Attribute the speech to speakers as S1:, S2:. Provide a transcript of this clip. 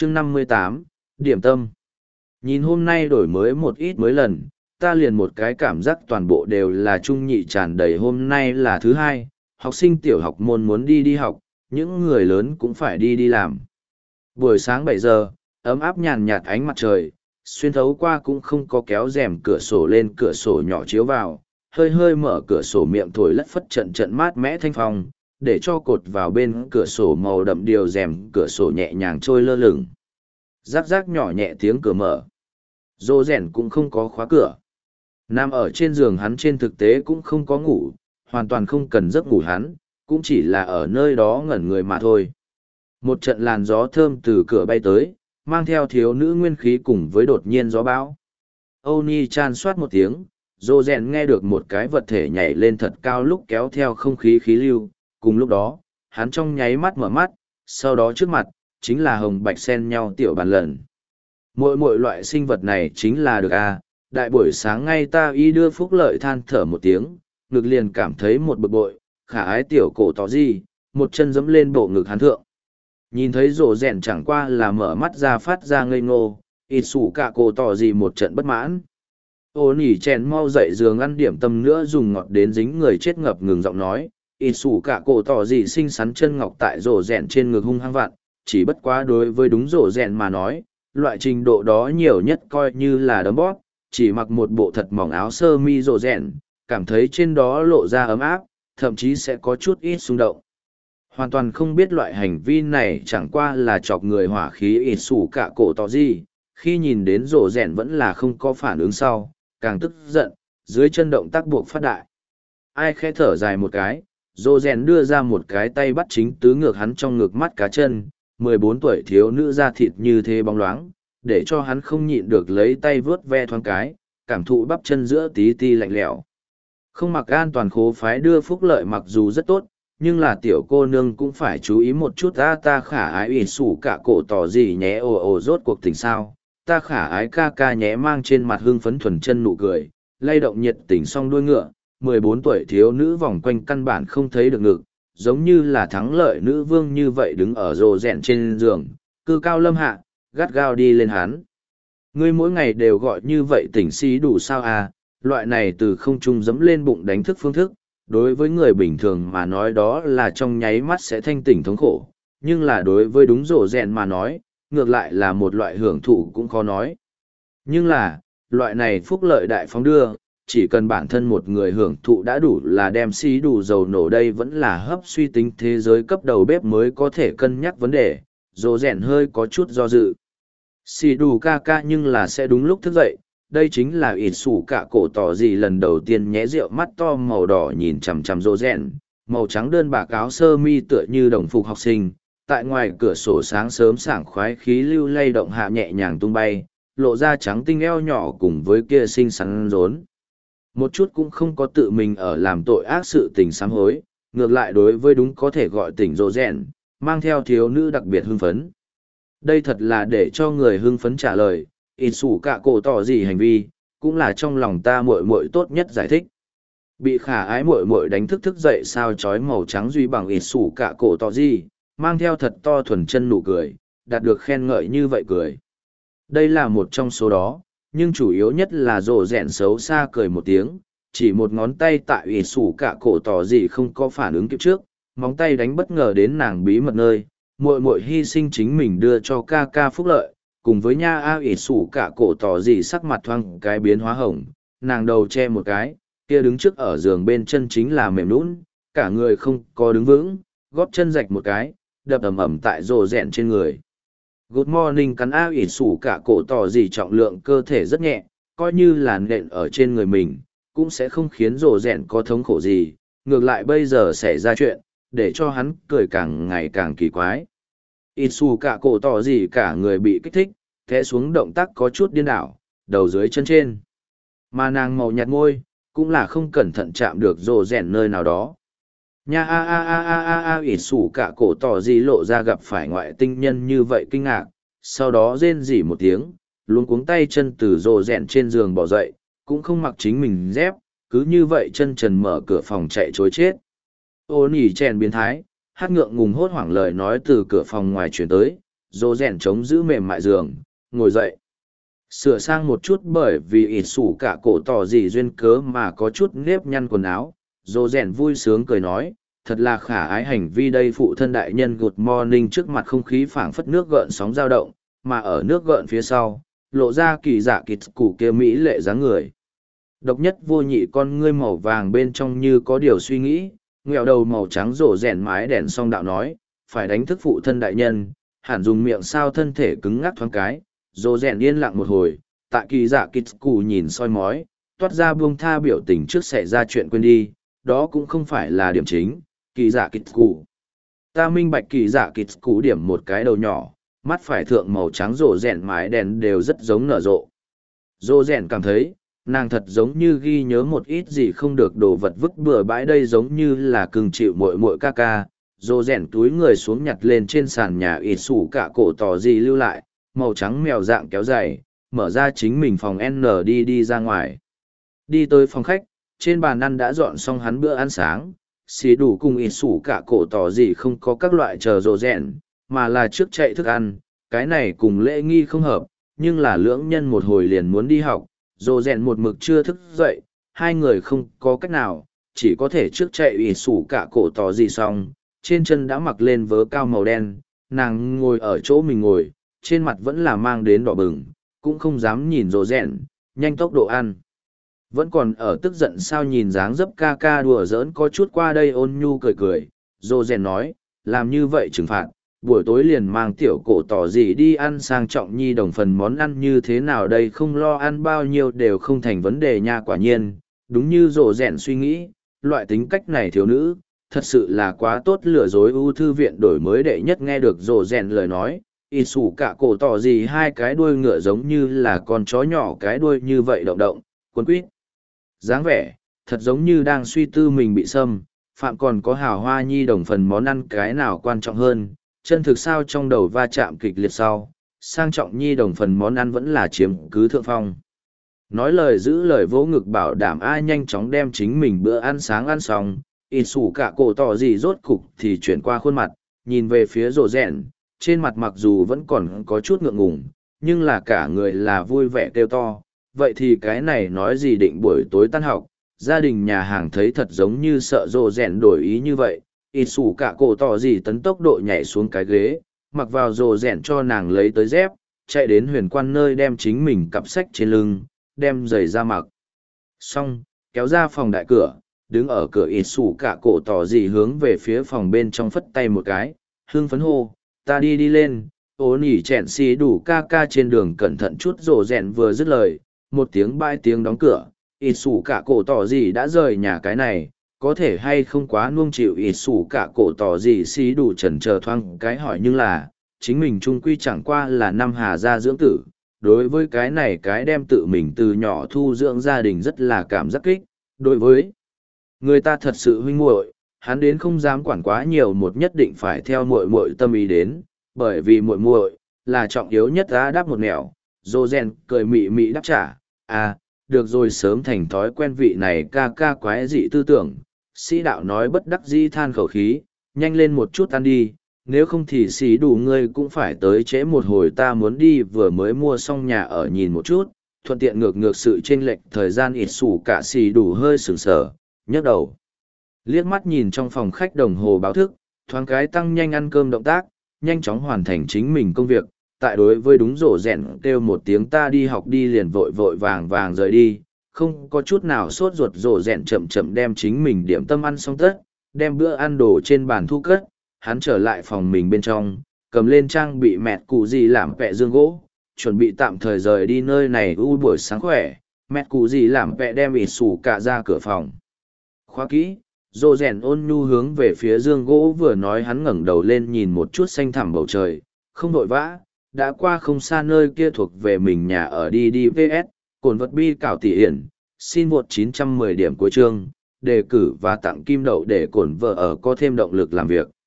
S1: chương 58, điểm tâm. Nhìn hôm nay đổi mới một ít mới lần, ta liền một cái cảm giác toàn bộ đều là trung nhị tràn đầy. Hôm nay là thứ hai, học sinh tiểu học môn muốn đi học, những người lớn cũng phải đi làm. Buổi sáng 7 giờ, ấm áp nhàn nhạt ánh mặt trời, xuyên thấu qua cũng không có kéo rèm cửa sổ lên, cửa sổ nhỏ chiếu vào, hơi hơi mở cửa sổ miệng thổi lất phất trận trận mát mẽ thanh phong, để cho cột vào bên cửa sổ màu đậm điều rèm cửa sổ nhẹ nhàng trôi lơ lửng. Rắc rắc nhỏ nhẹ tiếng cửa mở. Dô rèn cũng không có khóa cửa. Nằm ở trên giường hắn trên thực tế cũng không có ngủ, hoàn toàn không cần giấc ngủ hắn, cũng chỉ là ở nơi đó ngẩn người mà thôi. Một trận làn gió thơm từ cửa bay tới, mang theo thiếu nữ nguyên khí cùng với đột nhiên gió bão. Âu Ni chan soát một tiếng, Dô rèn nghe được một cái vật thể nhảy lên thật cao lúc kéo theo không khí khí lưu. Cùng lúc đó, hắn trong nháy mắt mở mắt, sau đó trước mặt, chính là hồng bạch xen nhau tiểu bàn lần. Mỗi loại sinh vật này chính là được à, đại buổi sáng ngay ta y đưa Phúc Lợi than thở một tiếng, ngực liền cảm thấy một bực bội, khả ái tiểu cổ tỏ gì, một chân dẫm lên bộ ngực hắn thượng. Nhìn thấy rổ rèn chẳng qua là mở mắt ra phát ra ngây ngô, ít sủ cả cổ tỏ gì một trận bất mãn. Ô nỉ chèn mau dậy giường ăn điểm tâm nữa dùng ngọt đến dính người chết ngập ngừng giọng nói, ít sủ cả cổ tỏ gì xinh xắn chân ngọc tại rổ rèn trên ngực hung hăng vặn, chỉ bất quá đối với đúng rổ rèn mà nói, loại trình độ đó nhiều nhất coi như là đấm bóp, chỉ mặc một bộ thật mỏng áo sơ mi rổ rèn, cảm thấy trên đó lộ ra ấm áp, thậm chí sẽ có chút ít xung động. Hoàn toàn không biết loại hành vi này chẳng qua là chọc người hỏa khí ít sủ cả cổ tỏ gì, khi nhìn đến rổ rèn vẫn là không có phản ứng sau, càng tức giận, dưới chân động tác buộc phát đại. Ai khẽ thở dài một cái, rổ rèn đưa ra một cái tay bắt chính tứ ngược hắn trong ngực mắt cá chân, 14 tuổi thiếu nữ da thịt như thế bóng loáng, để cho hắn không nhịn được lấy tay vướt ve thoáng cái, cảm thụ bắp chân giữa tí ti lạnh lẽo. Không mặc an toàn khố phái đưa Phúc Lợi mặc dù rất tốt, nhưng là tiểu cô nương cũng phải chú ý một chút. Ta khả ái ỉ sủ cả cổ tỏ gì nhé, ồ rốt cuộc tình sao, ta khả ái ca ca nhé, mang trên mặt hưng phấn thuần chân nụ cười, lay động nhiệt tình song đuôi ngựa. 14 tuổi thiếu nữ vòng quanh căn bản không thấy được ngực, giống như là thắng lợi nữ vương như vậy đứng ở rồ rèn trên giường, cư cao lâm hạ, gắt gao đi lên hắn. Ngươi mỗi ngày đều gọi như vậy tỉnh xí đủ sao à, loại này từ không trung dẫm lên bụng đánh thức phương thức, đối với người bình thường mà nói đó là trong nháy mắt sẽ thanh tỉnh thống khổ, nhưng là đối với đúng rổ rèn mà nói, ngược lại là một loại hưởng thụ cũng khó nói. Nhưng là, loại này phúc lợi đại phóng đưa, chỉ cần bản thân một người hưởng thụ đã đủ là đem xí đủ dầu nổ. Đây vẫn là hấp suy tính thế giới cấp đầu bếp mới có thể cân nhắc vấn đề, rổ rèn hơi có chút do dự. Xì đủ ca ca nhưng là sẽ đúng lúc thức dậy, đây chính là ít sủ cả cổ tỏ gì lần đầu tiên nhé rượu mắt to màu đỏ nhìn chằm chằm rô rèn, màu trắng đơn bạc áo sơ mi tựa như đồng phục học sinh, tại ngoài cửa sổ sáng sớm sảng khoái khí lưu lay động hạ nhẹ nhàng tung bay, lộ ra trắng tinh eo nhỏ cùng với kia xinh xắn rốn. Một chút cũng không có tự mình ở làm tội ác sự tình sám hối, ngược lại đối với đúng có thể gọi tỉnh rô rèn, mang theo thiếu nữ đặc biệt hưng phấn. Đây thật là để cho người hưng phấn trả lời, ít sủ cả cổ tỏ gì hành vi, cũng là trong lòng ta muội muội tốt nhất giải thích. Bị khả ái muội muội đánh thức dậy sao chói màu trắng duy bằng ít sủ cả cổ tỏ gì, mang theo thật to thuần chân nụ cười, đạt được khen ngợi như vậy cười. Đây là một trong số đó, nhưng chủ yếu nhất là rồ rèn xấu xa cười một tiếng, chỉ một ngón tay tại ít sủ cả cổ tỏ gì không có phản ứng kịp trước, móng tay đánh bất ngờ đến nàng bí mật nơi, muội muội hy sinh chính mình đưa cho ca ca phúc lợi, cùng với nha a ỉ sủ cả cổ tỏ gì sắc mặt thoang cái biến hóa hồng, nàng đầu che một cái, kia đứng trước ở giường bên chân chính là mềm nũng, cả người không có đứng vững, góp chân rạch một cái, đập ầm ầm tại rồ rèn trên người. Good morning cắn a ỉ sủ cả cổ tỏ gì trọng lượng cơ thể rất nhẹ, coi như là nện ở trên người mình, cũng sẽ không khiến rồ rèn có thống khổ gì, ngược lại bây giờ xảy ra chuyện, để cho hắn cười càng ngày càng kỳ quái. Ít xù cả cổ tỏ gì cả người bị kích thích, té xuống động tác có chút điên đảo, đầu dưới chân trên. Mà nàng màu nhạt môi, cũng là không cẩn thận chạm được rồ rèn nơi nào đó. Nha ít xù cả cổ tỏ gì lộ ra gặp phải ngoại tinh nhân như vậy kinh ngạc, sau đó rên rỉ một tiếng, luống cuống tay chân từ rồ rèn trên giường bỏ dậy, cũng không mặc chính mình dép, cứ như vậy chân trần mở cửa phòng chạy chối chết. Ô nỉ chèn biến thái, hát ngượng ngùng hốt hoảng lời nói từ cửa phòng ngoài chuyển tới, Dô rèn chống giữ mềm mại giường, ngồi dậy. Sửa sang một chút bởi vì ít sủ cả cổ tỏ gì duyên cớ mà có chút nếp nhăn quần áo. Dô rèn vui sướng cười nói, thật là khả ái hành vi đây phụ thân đại nhân good morning trước mặt không khí phảng phất nước gợn sóng dao động, mà ở nước gợn phía sau, lộ ra kỳ dạ kịt củ kia mỹ lệ dáng người. Độc nhất vô nhị con ngươi màu vàng bên trong như có điều suy nghĩ, nghẹo đầu màu trắng rổ rèn mái đèn song đạo nói, phải đánh thức phụ thân đại nhân, hẳn dùng miệng sao thân thể cứng ngắc thoáng cái. Rổ rèn yên lặng một hồi, tại kỳ dạ kịt củ nhìn soi mói, toát ra buông tha biểu tình trước xảy ra chuyện quên đi, đó cũng không phải là điểm chính. Kỳ dạ kịt củ, ta minh bạch kỳ dạ kịt củ điểm một cái đầu nhỏ, mắt phải thượng màu trắng rổ rèn mái đèn đều rất giống nở rộ. Rổ rèn cảm thấy nàng thật giống như ghi nhớ một ít gì không được đồ vật vứt bừa bãi, đây giống như là cưng chịu mội mội ca ca. Rổ rèn túi người xuống nhặt lên trên sàn nhà ít sủ cả cổ tỏ gì lưu lại, màu trắng mèo dạng kéo dài, mở ra chính mình phòng N đi ra ngoài. Đi tới phòng khách, trên bàn ăn đã dọn xong hắn bữa ăn sáng. Xì đủ cùng ít sủ cả cổ tỏ gì không có các loại chờ rổ rèn, mà là trước chạy thức ăn, cái này cùng lễ nghi không hợp, nhưng là lưỡng nhân một hồi liền muốn đi học, rổ rèn một mực chưa thức dậy, hai người không có cách nào, chỉ có thể trước chạy ít sủ cả cổ tỏ gì xong, trên chân đã mặc lên vớ cao màu đen, nàng ngồi ở chỗ mình ngồi, trên mặt vẫn là mang đến đỏ bừng, cũng không dám nhìn rổ rèn, nhanh tốc độ ăn. Vẫn còn ở tức giận sao nhìn dáng dấp ca ca đùa giỡn có chút qua đây ôn nhu cười cười, rổ rèn nói, làm như vậy trừng phạt, buổi tối liền mang tiểu cổ tỏ gì đi ăn sang trọng nhi đồng phần món ăn như thế nào đây, không lo ăn bao nhiêu đều không thành vấn đề nha. Quả nhiên, đúng như rổ rèn suy nghĩ, loại tính cách này thiếu nữ, thật sự là quá tốt lừa dối. Ưu thư viện đổi mới đệ nhất nghe được rổ rèn lời nói, ít sủ cả cổ tỏ gì hai cái đuôi ngựa giống như là con chó nhỏ cái đuôi như vậy động động, cuốn quýt. Dáng vẻ, thật giống như đang suy tư mình bị xâm, phạm còn có hào hoa nhi đồng phần món ăn cái nào quan trọng hơn, chân thực sao trong đầu va chạm kịch liệt sau, sang trọng nhi đồng phần món ăn vẫn là chiếm cứ thượng phong. Nói lời giữ lời vỗ ngực bảo đảm ai nhanh chóng đem chính mình bữa ăn sáng ăn xong, ít sủ cả cổ tỏ gì rốt cục thì chuyển qua khuôn mặt, nhìn về phía rổ rèn, trên mặt mặc dù vẫn còn có chút ngượng ngùng, nhưng là cả người là vui vẻ kêu to. Vậy thì cái này nói gì định buổi tối tan học, gia đình nhà hàng thấy thật giống như sợ rổ rèn đổi ý như vậy, ít sủ cả cổ tỏ gì tấn tốc độ nhảy xuống cái ghế, mặc vào rổ rèn cho nàng lấy tới dép, chạy đến huyền quan nơi đem chính mình cặp sách trên lưng, đem giày ra mặc. Xong, kéo ra phòng đại cửa, đứng ở cửa ít sủ cả cổ tỏ gì hướng về phía phòng bên trong phất tay một cái, hương phấn hô, ta đi lên. Ô nỉ chẹn xì đủ ca ca trên đường cẩn thận chút. Rổ rèn vừa dứt lời, một tiếng bãi tiếng đóng cửa, ít sủ cả cổ tỏ gì đã rời nhà. Cái này có thể hay không quá nuông chịu ít sủ cả cổ tỏ gì xí đủ chần chờ thoáng cái hỏi, nhưng là chính mình trung quy chẳng qua là năm hà gia dưỡng tử, đối với cái này cái đem tự mình từ nhỏ thu dưỡng gia đình rất là cảm giác kích. Đối với người ta thật sự huynh muội, hắn đến không dám quản quá nhiều, một nhất định phải theo muội muội tâm ý đến, bởi vì muội muội là trọng yếu nhất. Đã đáp một nẻo, Dô Gen cười mị mị đáp trả, à, được rồi, sớm thành thói quen vị này ca ca quái dị tư tưởng. Sĩ đạo nói bất đắc dĩ than khẩu khí, nhanh lên một chút ăn đi, nếu không thì xí đủ ngươi cũng phải tới trễ một hồi, ta muốn đi vừa mới mua xong nhà ở nhìn một chút, thuận tiện ngược sự chênh lệch thời gian. Ít sủ cả xì đủ hơi sừng sờ, nhấc đầu liếc mắt nhìn trong phòng khách đồng hồ báo thức, thoáng cái tăng nhanh ăn cơm động tác, nhanh chóng hoàn thành chính mình công việc. Tại đối với đúng rổ rèn kêu một tiếng ta đi học đi liền vội vội vàng rời đi, không có chút nào sốt ruột. Rổ rèn chậm chậm đem chính mình điểm tâm ăn xong tất, đem bữa ăn đồ trên bàn thu cất, hắn trở lại phòng mình bên trong, cầm lên trang bị mẹt cụ gì làm vẹ dương gỗ, chuẩn bị tạm thời rời đi nơi này. Buổi sáng khỏe, mẹt cụ gì làm vẹ đem ít sủ cả ra cửa phòng khóa kỹ. Rổ rèn ôn nhu hướng về phía dương gỗ vừa nói, hắn ngẩng đầu lên nhìn một chút xanh thẳm bầu trời, không vội vã, đã qua không xa nơi kia thuộc về mình nhà ở. đi vs cồn vật bi cảo tỷ hiển, xin vượt 910 điểm cuối chương, đề cử và tặng kim đậu để cổn vợ ở có thêm động lực làm việc.